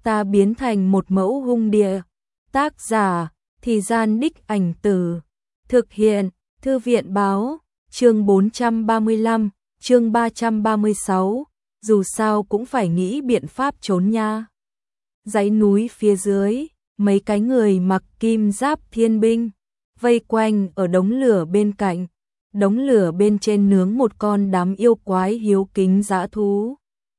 ta biến thành một mẫu hung địa. Tác giả, Thì Gian Đích Ảnh Tử. Thực hiện, Thư viện báo, chương 435, chương 336, dù sao cũng phải nghĩ biện pháp trốn nha. Dãy núi phía dưới, mấy cái người mặc kim giáp thiên binh, vây quanh ở đống lửa bên cạnh. Đống lửa bên trên nướng một con đám yêu quái hiếu kính dã thú.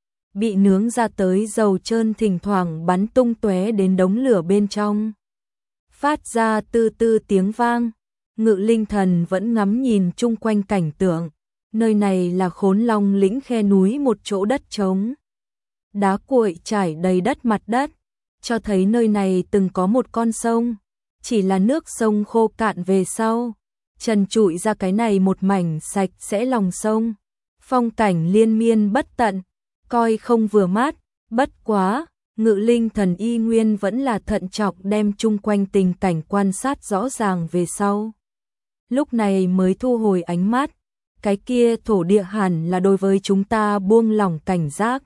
Bị nướng ra tới dầu trơn thỉnh thoảng bắn tung tóe đến đống lửa bên trong. Phát ra tư tư tiếng vang. Ngự Linh Thần vẫn ngắm nhìn chung quanh cảnh tượng. Nơi này là Khốn Long lĩnh khe núi, một chỗ đất trống. Đá cuội trải đầy đất mặt đất, cho thấy nơi này từng có một con sông. Chỉ là nước sông khô cạn về sau, trần trụi ra cái này một mảnh sạch sẽ lòng sông. Phong cảnh liên miên bất tận, coi không vừa mắt, bất quá. Ngự Linh Thần y nguyên vẫn là thận trọng đem chung quanh tình cảnh quan sát rõ ràng về sau. Lúc này mới thu hồi ánh mắt, cái kia thổ địa hẳn là đối với chúng ta buông lỏng cảnh giác.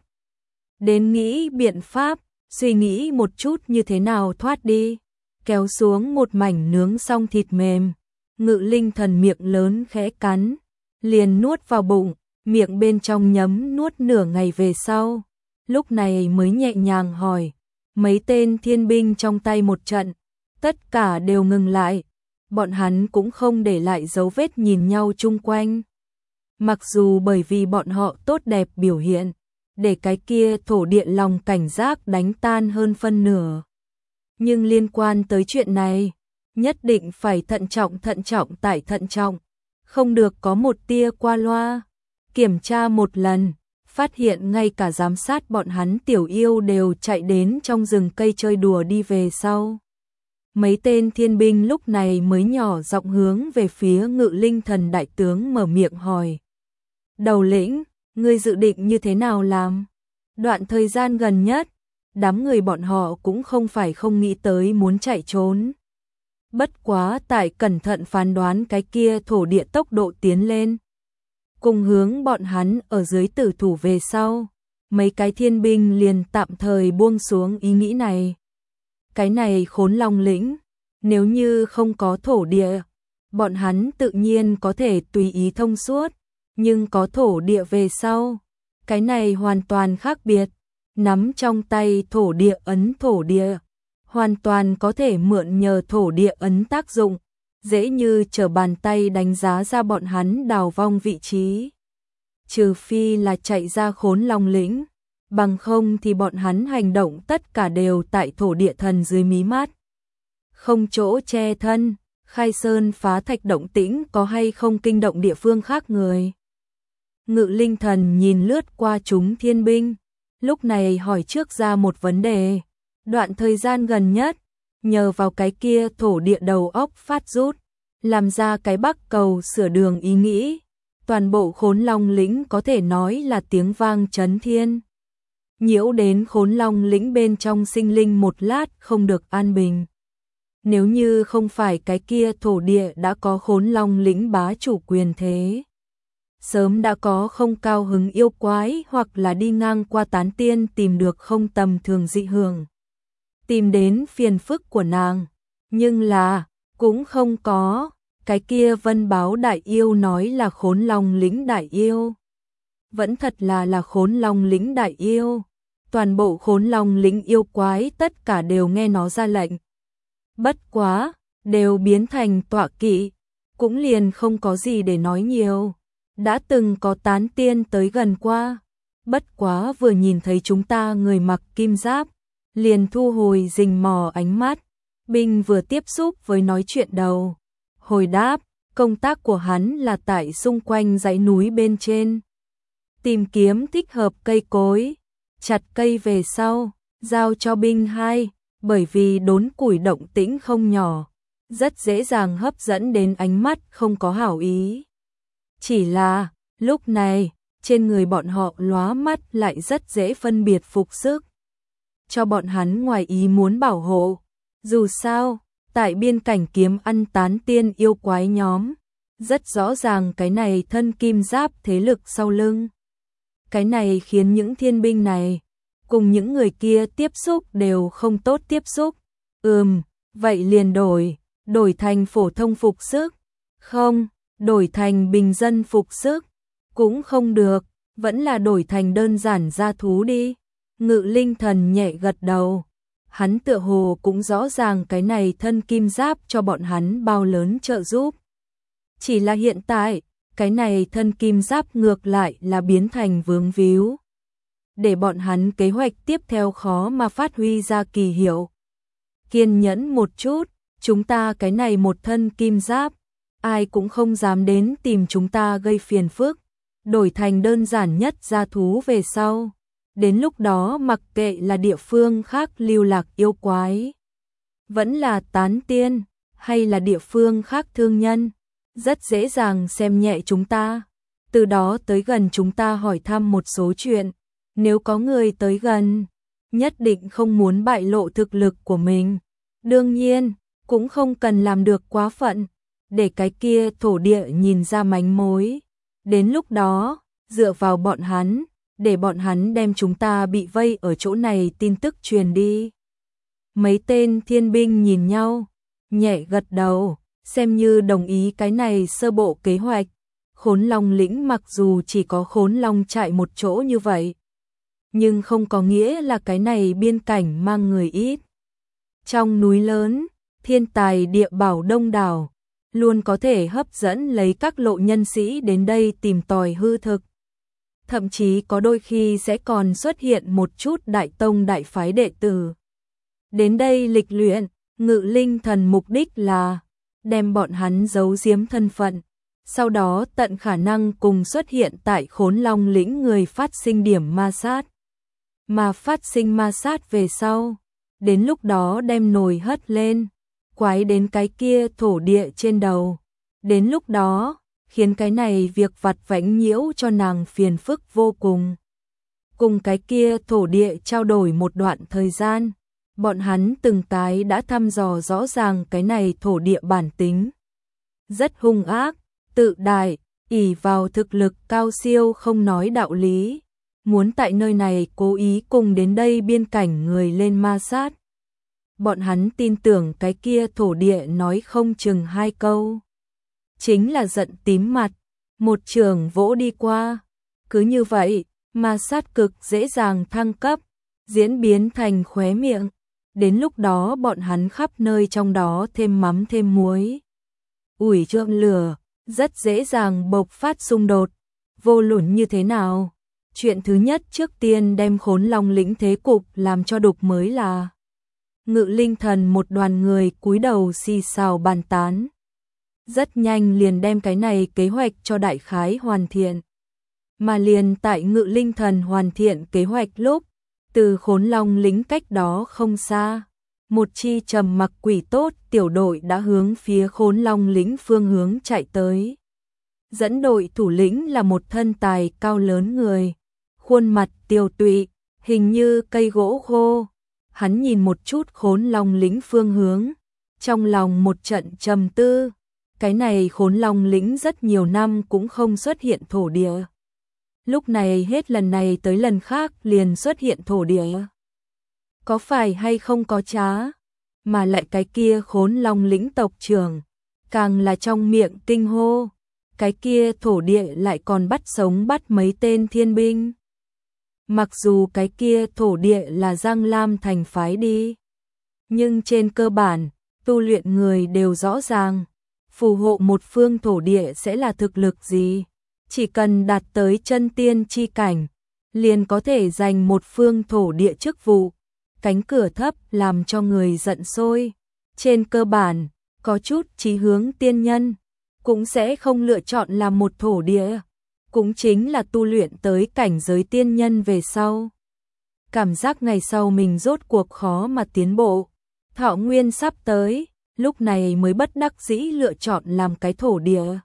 Đến nghĩ biện pháp, suy nghĩ một chút như thế nào thoát đi, kéo xuống một mảnh nướng xong thịt mềm. Ngự Linh Thần miệng lớn khẽ cắn, liền nuốt vào bụng, miệng bên trong nhấm nuốt nửa ngày về sau. Lúc này mới nhẹ nhàng hỏi, mấy tên thiên binh trong tay một trận, tất cả đều ngừng lại, bọn hắn cũng không để lại dấu vết nhìn nhau chung quanh. Mặc dù bởi vì bọn họ tốt đẹp biểu hiện, để cái kia thổ địa lòng cảnh giác đánh tan hơn phân nửa. Nhưng liên quan tới chuyện này, nhất định phải thận trọng tại thận trọng, không được có một tia qua loa. Kiểm tra một lần, phát hiện ngay cả giám sát bọn hắn tiểu yêu đều chạy đến trong rừng cây chơi đùa đi về sau. Mấy tên thiên binh lúc này mới nhỏ giọng hướng về phía Ngự Linh Thần đại tướng mở miệng hỏi. Đầu lĩnh, ngươi dự định như thế nào làm? Đoạn thời gian gần nhất, đám người bọn họ cũng không phải không nghĩ tới muốn chạy trốn. Bất quá tại cẩn thận phán đoán cái kia thổ địa tốc độ tiến lên. Cùng hướng bọn hắn ở dưới tử thủ về sau, mấy cái thiên binh liền tạm thời buông xuống ý nghĩ này. Cái này Khốn Long lĩnh, nếu như không có thổ địa, bọn hắn tự nhiên có thể tùy ý thông suốt, nhưng có thổ địa về sau, cái này hoàn toàn khác biệt. Nắm trong tay thổ địa, hoàn toàn có thể mượn nhờ thổ địa ấn tác dụng, dễ như trở bàn tay đánh giá ra bọn hắn đào vong vị trí. Trừ phi là chạy ra Khốn Long lĩnh, bằng không thì bọn hắn hành động tất cả đều tại thổ địa thần dưới mí mắt. Không chỗ che thân, khai sơn phá thạch động tĩnh có hay không kinh động địa phương khác người. Ngự Linh Thần nhìn lướt qua chúng thiên binh, lúc này hỏi trước ra một vấn đề. Đoạn thời gian gần nhất, nhờ vào cái kia thổ địa đầu óc phát rút, làm ra cái Bắc Cầu sửa đường ý nghĩ, toàn bộ Khốn Long lĩnh có thể nói là tiếng vang chấn thiên. Nhiễu đến Khốn Long lĩnh bên trong sinh linh một lát không được an bình. Nếu như không phải cái kia thổ địa đã có Khốn Long lĩnh bá chủ quyền thế, sớm đã có không cao hứng yêu quái hoặc là đi ngang qua tán tiên tìm được không tầm thường dị hưởng, tìm đến phiền phức của nàng. Nhưng là, cũng không có. Cái kia Vân Báo đại yêu nói là Khốn Long lĩnh đại yêu, vẫn thật là Khốn Long lĩnh đại yêu. Toàn bộ Khốn Long lĩnh yêu quái tất cả đều nghe nó ra lệnh. Bất quá, đều biến thành tọa kỵ, cũng liền không có gì để nói nhiều. Đã từng có tán tiên tới gần qua, bất quá vừa nhìn thấy chúng ta người mặc kim giáp, liền thu hồi rình mò ánh mắt. Binh vừa tiếp xúc với nói chuyện đầu, hồi đáp, công tác của hắn là tại xung quanh dãy núi bên trên, tìm kiếm thích hợp cây cối, chặt cây về sau, giao cho binh 2, bởi vì đốn củi động tĩnh không nhỏ, rất dễ dàng hấp dẫn đến ánh mắt không có hảo ý. Chỉ là, lúc này, trên người bọn họ lóa mắt lại rất dễ phân biệt phục sức, cho bọn hắn ngoài ý muốn bảo hộ. Dù sao, tại biên cảnh kiếm ăn tán tiên yêu quái nhóm, rất rõ ràng cái này thân kim giáp thế lực sau lưng. Cái này khiến những thiên binh này cùng những người kia tiếp xúc đều không tốt tiếp xúc. Vậy liền đổi thành phổ thông phục sức. Không, đổi thành bình dân phục sức. Cũng không được, vẫn là đổi thành đơn giản gia thú đi. Ngự Linh Thần nhẹ gật đầu. Hắn tựa hồ cũng rõ ràng cái này thân kim giáp cho bọn hắn bao lớn trợ giúp. Chỉ là hiện tại, cái này thân kim giáp ngược lại là biến thành vướng víu. Để bọn hắn kế hoạch tiếp theo khó mà phát huy ra kỳ hiệu. Kiên nhẫn một chút, chúng ta cái này một thân kim giáp, ai cũng không dám đến tìm chúng ta gây phiền phức, đổi thành đơn giản nhất gia thú về sau. Đến lúc đó mặc kệ là địa phương khác lưu lạc yêu quái, vẫn là tán tiên, hay là địa phương khác thương nhân, rất dễ dàng xem nhẹ chúng ta. Từ đó tới gần chúng ta hỏi thăm một số chuyện, nếu có người tới gần, nhất định không muốn bại lộ thực lực của mình. Đương nhiên, cũng không cần làm được quá phận, để cái kia thổ địa nhìn ra mánh mối. Đến lúc đó, dựa vào bọn hắn, để bọn hắn đem chúng ta bị vây ở chỗ này tin tức truyền đi. Mấy tên thiên binh nhìn nhau, nhẹ gật đầu, xem như đồng ý cái này sơ bộ kế hoạch. Khốn Long lĩnh mặc dù chỉ có Khốn Long trại một chỗ như vậy, nhưng không có nghĩa là cái này biên cảnh mang người ít. Trong núi lớn, thiên tài địa bảo đông đảo, luôn có thể hấp dẫn lấy các lộ nhân sĩ đến đây tìm tòi hư thực. Thậm chí có đôi khi sẽ còn xuất hiện một chút đại tông đại phái đệ tử. Đến đây lịch luyện, Ngự Linh Thần mục đích là đem bọn hắn giấu giếm thân phận, sau đó tận khả năng cùng xuất hiện tại Khốn Long lĩnh người phát sinh điểm ma sát. Mà phát sinh ma sát về sau, đến lúc đó đem nồi hất lên, quái đến cái kia thổ địa trên đầu. Đến lúc đó, khiến cái này việc vặt vãnh nhiễu cho nàng phiền phức vô cùng. Cùng cái kia thổ địa trao đổi một đoạn thời gian, bọn hắn từng cái đã thăm dò rõ ràng cái này thổ địa bản tính. Rất hung ác, tự đại, ỷ vào thực lực cao siêu không nói đạo lý, muốn tại nơi này cố ý cùng đến đây biên cảnh người lên ma sát. Bọn hắn tin tưởng cái kia thổ địa nói không chừng hai câu, chính là giận tím mặt, một trường vỗ đi qua. Cứ như vậy, ma sát cực dễ dàng thăng cấp, diễn biến thành khóe miệng. Đến lúc đó bọn hắn khắp nơi trong đó thêm mắm thêm muối. Ủi trượng lửa, rất dễ dàng bộc phát xung đột. Vô luận như thế nào, chuyện thứ nhất trước tiên đem Khốn Long lĩnh thế cục làm cho đục mới là. Ngự Linh Thần một đoàn người cúi đầu xì xào bàn tán. Rất nhanh liền đem cái này kế hoạch cho đại khái hoàn thiện. Mà liền tại Ngự Linh Thần hoàn thiện kế hoạch lúc, từ Khốn Long lĩnh cách đó không xa, một chi trầm mặc quỷ tốt tiểu đội đã hướng phía Khốn Long lĩnh phương hướng chạy tới. Dẫn đội thủ lĩnh là một thân tài cao lớn người, khuôn mặt tiều tụy, hình như cây gỗ khô. Hắn nhìn một chút Khốn Long lĩnh phương hướng, trong lòng một trận trầm tư. Cái này Khốn Long lĩnh rất nhiều năm cũng không xuất hiện thổ địa. Lúc này hết lần này tới lần khác liền xuất hiện thổ địa. Có phải hay không có trá, mà lại cái kia Khốn Long lĩnh tộc trưởng, càng là trong miệng kinh hô, cái kia thổ địa lại còn bắt sống bắt mấy tên thiên binh. Mặc dù cái kia thổ địa là Giang Lam thành phái đi, nhưng trên cơ bản, tu luyện người đều rõ ràng, phù hộ một phương thổ địa sẽ là thực lực gì. Chỉ cần đạt tới chân tiên chi cảnh, liền có thể giành một phương thổ địa chức vụ. Cánh cửa thấp làm cho người giận sôi. Trên cơ bản, có chút chí hướng tiên nhân, cũng sẽ không lựa chọn làm một thổ địa. Cũng chính là tu luyện tới cảnh giới tiên nhân về sau. Cảm giác ngày sau mình rốt cuộc khó mà tiến bộ. Thọ nguyên sắp tới, lúc này mới bất đắc dĩ lựa chọn làm cái thổ địa.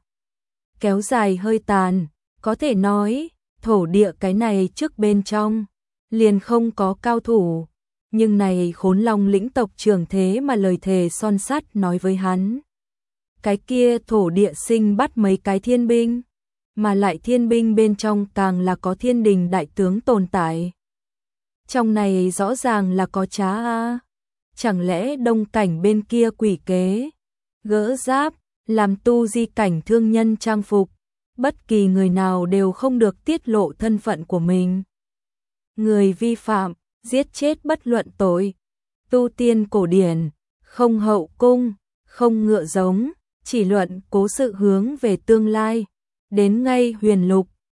Kéo dài hơi tàn, có thể nói, thổ địa cái này trước bên trong, liền không có cao thủ. Nhưng này Khốn Long lĩnh tộc trưởng thế mà lời thề son sắt nói với hắn. Cái kia thổ địa sinh bắt mấy cái thiên binh, mà lại thiên binh bên trong càng là có thiên đình đại tướng tồn tại. Trong này rõ ràng là có trá a. Chẳng lẽ đông cảnh bên kia quỷ kế, gỡ giáp, làm tu di cảnh thương nhân trang phục, bất kỳ người nào đều không được tiết lộ thân phận của mình. Người vi phạm, giết chết bất luận tội. Tu tiên cổ điển, không hậu cung, không ngựa giống, chỉ luận cố sự hướng về tương lai. Đến ngay huyền lục,